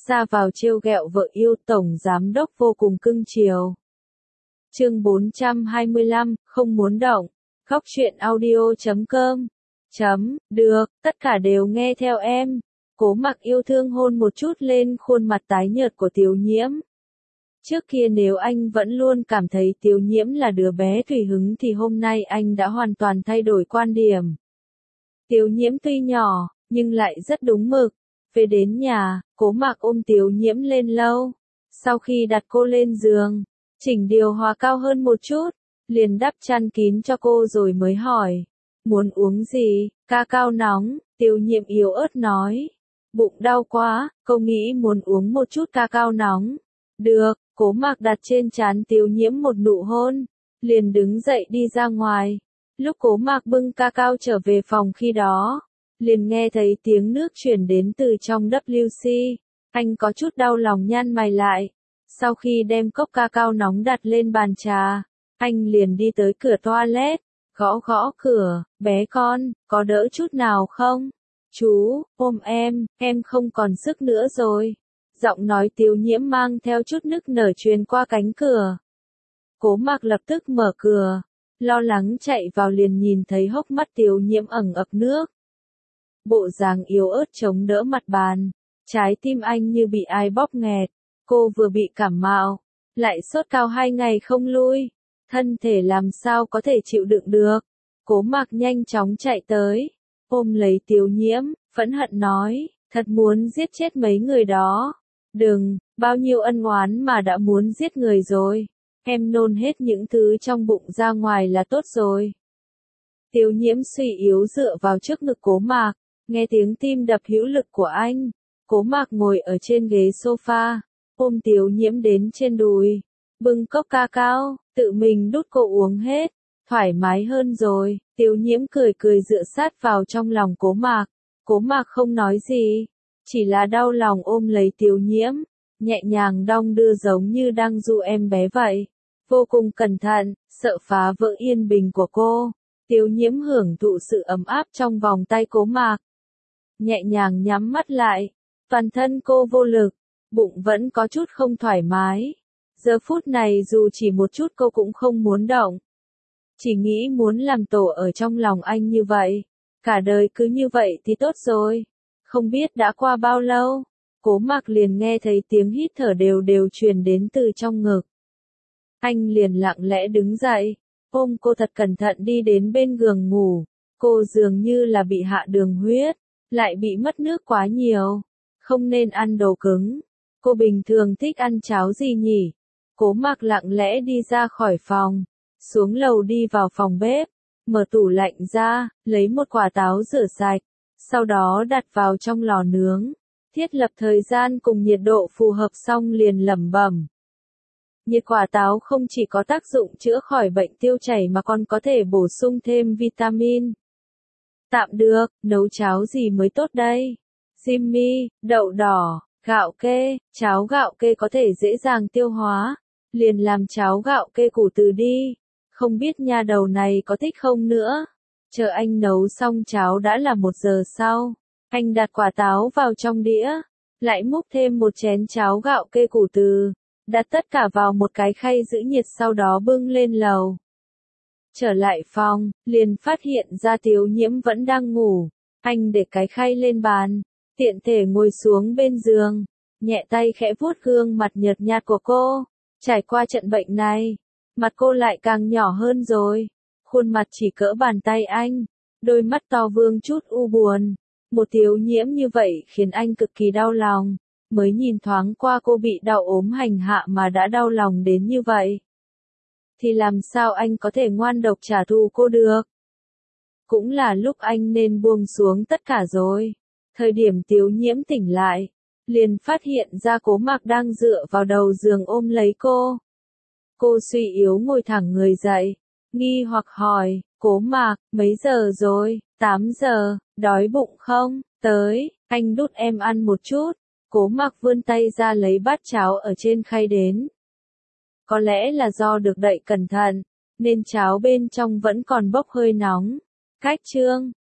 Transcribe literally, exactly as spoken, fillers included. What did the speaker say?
ra vào trêu ghẹo vợ yêu, tổng giám đốc vô cùng cưng chiều. Chương bốn trăm hai mươi lăm, không muốn động. Góc truyện audio chấm com. Chấm, được, tất cả đều nghe theo em. Cố Mặc yêu thương hôn một chút lên khuôn mặt tái nhợt của Tiểu Nhiễm. Trước kia nếu anh vẫn luôn cảm thấy Tiểu Nhiễm là đứa bé tùy hứng thì hôm nay anh đã hoàn toàn thay đổi quan điểm. Tiểu Nhiễm tuy nhỏ, nhưng lại rất đúng mực. Về đến nhà, Cố Mặc ôm Tiểu Nhiễm lên lâu. Sau khi đặt cô lên giường, chỉnh điều hòa cao hơn một chút, liền đắp chăn kín cho cô rồi mới hỏi. Muốn uống gì? Ca cao nóng, Tiểu Nhiễm yếu ớt nói. Bụng đau quá, cô nghĩ muốn uống một chút ca cao nóng. Được, Cố Mặc đặt trên trán Tiểu Nhiễm một nụ hôn, liền đứng dậy đi ra ngoài. Lúc Cố Mặc bưng ca cao trở về phòng khi đó, liền nghe thấy tiếng nước chuyển đến từ trong W C. Anh có chút đau lòng nhăn mày lại. Sau khi đem cốc ca cao nóng đặt lên bàn trà, anh liền đi tới cửa toilet, gõ gõ cửa. Bé con, có đỡ chút nào không? Chú, ôm em, em không còn sức nữa rồi. Giọng nói Tiểu Nhiễm mang theo chút nức nở truyền qua cánh cửa. Cố Mặc lập tức mở cửa, lo lắng chạy vào liền nhìn thấy hốc mắt Tiểu Nhiễm ẩn ập nước. Bộ dáng yếu ớt chống đỡ mặt bàn, trái tim anh như bị ai bóp nghẹt. Cô vừa bị cảm mạo, lại sốt cao hai ngày không lui, thân thể làm sao có thể chịu đựng được. Cố Mặc nhanh chóng chạy tới, ôm lấy Tiểu Nhiễm, phẫn hận nói, thật muốn giết chết mấy người đó. Đừng, bao nhiêu ân oán mà đã muốn giết người rồi. Em nôn hết những thứ trong bụng ra ngoài là tốt rồi. Tiểu Nhiễm suy yếu dựa vào trước ngực Cố Mặc, nghe tiếng tim đập hữu lực của anh. Cố Mặc ngồi ở trên ghế sofa, ôm Tiểu Nhiễm đến trên đùi, bưng cốc ca cao, tự mình đút cô uống hết, thoải mái hơn rồi. Tiểu Nhiễm cười cười dựa sát vào trong lòng Cố Mặc. Cố Mặc không nói gì, chỉ là đau lòng ôm lấy Tiểu Nhiễm, nhẹ nhàng đong đưa giống như đang dụ em bé vậy. Vô cùng cẩn thận, sợ phá vỡ yên bình của cô. Tiểu Nhiễm hưởng thụ sự ấm áp trong vòng tay Cố Mặc. Nhẹ nhàng nhắm mắt lại, toàn thân cô vô lực, bụng vẫn có chút không thoải mái. Giờ phút này dù chỉ một chút cô cũng không muốn động. Chỉ nghĩ muốn làm tổ ở trong lòng anh như vậy. Cả đời cứ như vậy thì tốt rồi. Không biết đã qua bao lâu, Cố Mặc liền nghe thấy tiếng hít thở đều đều truyền đến từ trong ngực. Anh liền lặng lẽ đứng dậy, ôm cô thật cẩn thận đi đến bên giường ngủ. Cô dường như là bị hạ đường huyết, lại bị mất nước quá nhiều. Không nên ăn đồ cứng. Cô bình thường thích ăn cháo gì nhỉ? Cố Mặc lặng lẽ đi ra khỏi phòng, xuống lầu đi vào phòng bếp, mở tủ lạnh ra, lấy một quả táo rửa sạch, sau đó đặt vào trong lò nướng, thiết lập thời gian cùng nhiệt độ phù hợp xong liền lẩm bẩm. Nhiệt quả táo không chỉ có tác dụng chữa khỏi bệnh tiêu chảy mà còn có thể bổ sung thêm vitamin. Tạm được, nấu cháo gì mới tốt đây? Jimmy, đậu đỏ, gạo kê, cháo gạo kê có thể dễ dàng tiêu hóa, liền làm cháo gạo kê củ từ đi. Không biết nha đầu này có thích không nữa. Chờ anh nấu xong cháo đã là một giờ sau. Anh đặt quả táo vào trong đĩa, lại múc thêm một chén cháo gạo kê củ từ, đặt tất cả vào một cái khay giữ nhiệt sau đó bưng lên lầu. Trở lại phòng, liền phát hiện ra Tiểu Nhiễm vẫn đang ngủ. Anh để cái khay lên bàn, tiện thể ngồi xuống bên giường, nhẹ tay khẽ vuốt gương mặt nhợt nhạt của cô. Trải qua trận bệnh này, mặt cô lại càng nhỏ hơn rồi. Khuôn mặt chỉ cỡ bàn tay anh, đôi mắt to vương chút u buồn. Một Tiểu Nhiễm như vậy khiến anh cực kỳ đau lòng. Mới nhìn thoáng qua cô bị đau ốm hành hạ mà đã đau lòng đến như vậy. Thì làm sao anh có thể ngoan độc trả thù cô được? Cũng là lúc anh nên buông xuống tất cả rồi. Thời điểm Tiểu Nhiễm tỉnh lại, liền phát hiện ra Cố Mặc đang dựa vào đầu giường ôm lấy cô. Cô suy yếu ngồi thẳng người dậy, nghi hoặc hỏi, Cố Mặc, mấy giờ rồi? tám giờ, đói bụng không? Tới, anh đút em ăn một chút. Cố Mặc vươn tay ra lấy bát cháo ở trên khay đến. Có lẽ là do được đậy cẩn thận, nên cháo bên trong vẫn còn bốc hơi nóng. Cách chương,